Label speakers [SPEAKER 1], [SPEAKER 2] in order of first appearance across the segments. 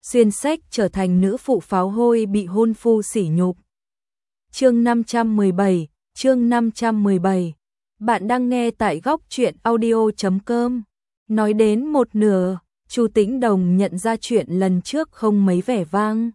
[SPEAKER 1] xuyên sách trở thành nữ phụ pháo hôi bị hôn phu sỉ nhục. Chương 517. Bạn đang nghe tại góc truyện audio.com. Nói đến một nửa, Chu Tĩnh Đồng nhận ra chuyện lần trước không mấy vẻ vang.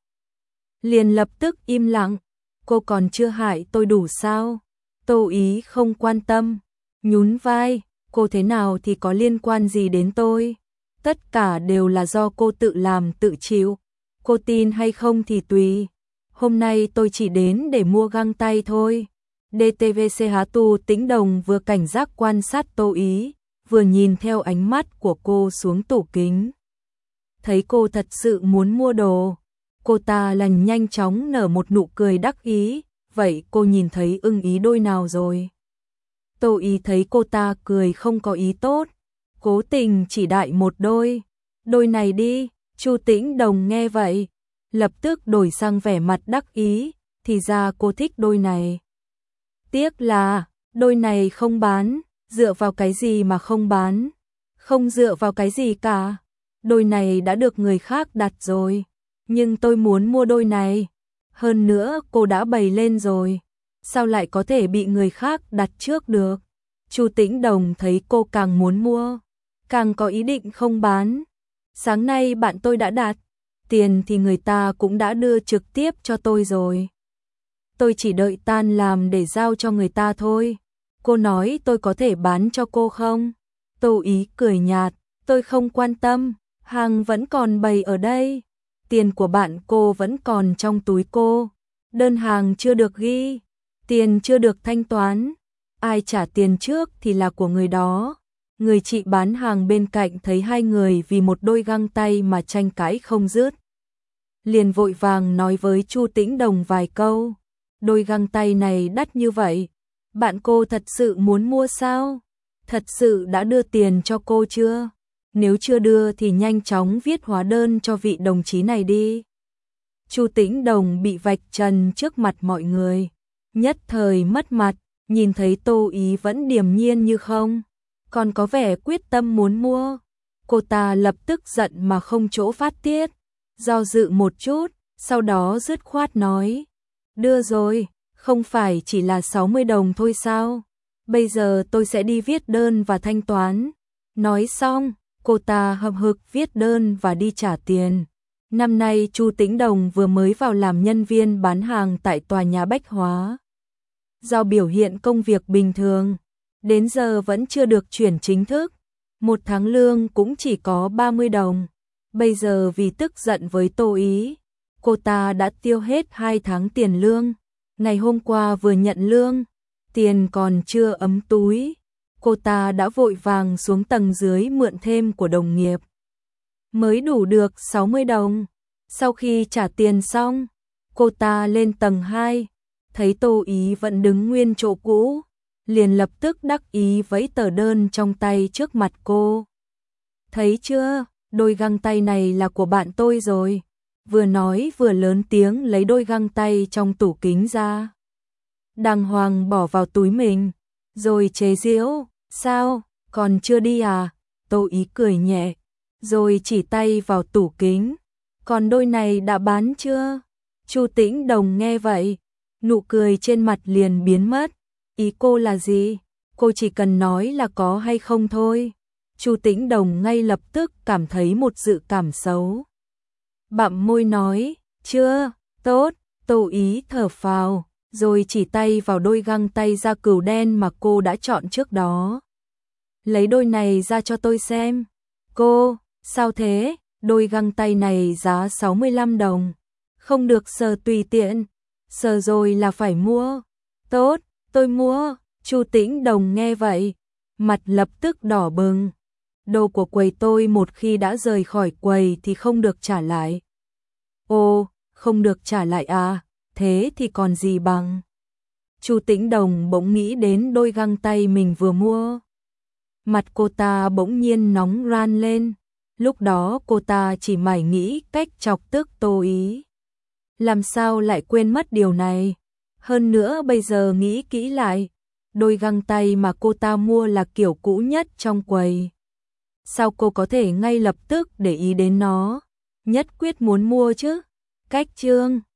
[SPEAKER 1] Liền lập tức im lặng, cô còn chưa hại tôi đủ sao? Tô Ý không quan tâm, nhún vai, cô thế nào thì có liên quan gì đến tôi? Tất cả đều là do cô tự làm tự chịu, cô tin hay không thì tùy. Hôm nay tôi chỉ đến để mua găng tay thôi. DTVC Há Tu Tĩnh Đồng vừa cảnh giác quan sát Tô Ý, vừa nhìn theo ánh mắt của cô xuống tủ kính. Thấy cô thật sự muốn mua đồ, cô ta lành nhanh chóng nở một nụ cười đắc ý, vậy cô nhìn thấy ưng ý đôi nào rồi? Tô Ý thấy cô ta cười không có ý tốt, cố tình chỉ đại một đôi. Đôi này đi. Chu Tĩnh Đồng nghe vậy, lập tức đổi sang vẻ mặt đắc ý, thì ra cô thích đôi này. Tiếc là, đôi này không bán, dựa vào cái gì mà không bán? Không dựa vào cái gì cả, đôi này đã được người khác đặt rồi, nhưng tôi muốn mua đôi này. Hơn nữa cô đã bày lên rồi, sao lại có thể bị người khác đặt trước được? Chu Tĩnh Đồng thấy cô càng muốn mua, càng có ý định không bán. Sáng nay bạn tôi đã đặt, tiền thì người ta cũng đã đưa trực tiếp cho tôi rồi. Tôi chỉ đợi tan làm để giao cho người ta thôi. Cô nói tôi có thể bán cho cô không? Tô Ý cười nhạt, tôi không quan tâm, hàng vẫn còn bày ở đây. Tiền của bạn cô vẫn còn trong túi cô. Đơn hàng chưa được ghi, tiền chưa được thanh toán. Ai trả tiền trước thì là của người đó. Người chị bán hàng bên cạnh thấy hai người vì một đôi găng tay mà tranh cãi không dứt, liền vội vàng nói với Chu Tĩnh Đồng vài câu. Đôi găng tay này đắt như vậy, bạn cô thật sự muốn mua sao? Thật sự đã đưa tiền cho cô chưa? Nếu chưa đưa thì nhanh chóng viết hóa đơn cho vị đồng chí này đi. Chu Tĩnh Đồng bị vạch trần trước mặt mọi người, nhất thời mất mặt, nhìn thấy Tô Ý vẫn điềm nhiên như không, còn có vẻ quyết tâm muốn mua. Cô ta lập tức giận mà không chỗ phát tiết, do dự một chút, sau đó dứt khoát nói. Đưa rồi, không phải chỉ là 60 đồng thôi sao? Bây giờ tôi sẽ đi viết đơn và thanh toán. Nói xong, cô ta hậm hực viết đơn và đi trả tiền. Năm nay Chu Tĩnh Đồng vừa mới vào làm nhân viên bán hàng tại tòa nhà bách hóa. Do biểu hiện công việc bình thường, đến giờ vẫn chưa được chuyển chính thức. Một tháng lương cũng chỉ có 30 đồng. Bây giờ vì tức giận với Tô Ý, cô ta đã tiêu hết 2 tháng tiền lương. Ngày hôm qua vừa nhận lương, tiền còn chưa ấm túi, cô ta đã vội vàng xuống tầng dưới mượn thêm của đồng nghiệp. Mới đủ được 60 đồng. Sau khi trả tiền xong, cô ta lên tầng 2, thấy Tô Ý vẫn đứng nguyên chỗ cũ, liền lập tức đắc ý vẫy tờ đơn trong tay trước mặt cô. Thấy chưa, đôi găng tay này là của bạn tôi rồi. Vừa nói vừa lớn tiếng lấy đôi găng tay trong tủ kính ra, đàng hoàng bỏ vào túi mình, rồi chế giễu, sao, còn chưa đi à? Tô Ý cười nhẹ, rồi chỉ tay vào tủ kính, còn đôi này đã bán chưa? Chu Tĩnh Đồng nghe vậy, nụ cười trên mặt liền biến mất. Ý cô là gì? Cô chỉ cần nói là có hay không thôi. Chu Tĩnh Đồng ngay lập tức cảm thấy một dự cảm xấu. Bặm môi nói, chưa, tốt. Tô Ý thở phào, rồi chỉ tay vào đôi găng tay da cừu đen mà cô đã chọn trước đó. Lấy đôi này ra cho tôi xem. Cô, sao thế? Đôi găng tay này giá 65 đồng. Không được sờ tùy tiện. Sờ rồi là phải mua. Tốt, tôi mua. Chu Tĩnh Đồng nghe vậy, mặt lập tức đỏ bừng. Đồ của quầy tôi một khi đã rời khỏi quầy thì không được trả lại. Ồ, không được trả lại à? Thế thì còn gì bằng? Chu Tĩnh Đồng bỗng nghĩ đến đôi găng tay mình vừa mua. Mặt cô ta bỗng nhiên nóng ran lên. Lúc đó cô ta chỉ mải nghĩ cách chọc tức Tô Ý. Làm sao lại quên mất điều này? Hơn nữa bây giờ nghĩ kỹ lại, đôi găng tay mà cô ta mua là kiểu cũ nhất trong quầy. Sao cô có thể ngay lập tức để ý đến nó? nhất quyết muốn mua chứ. Cách chương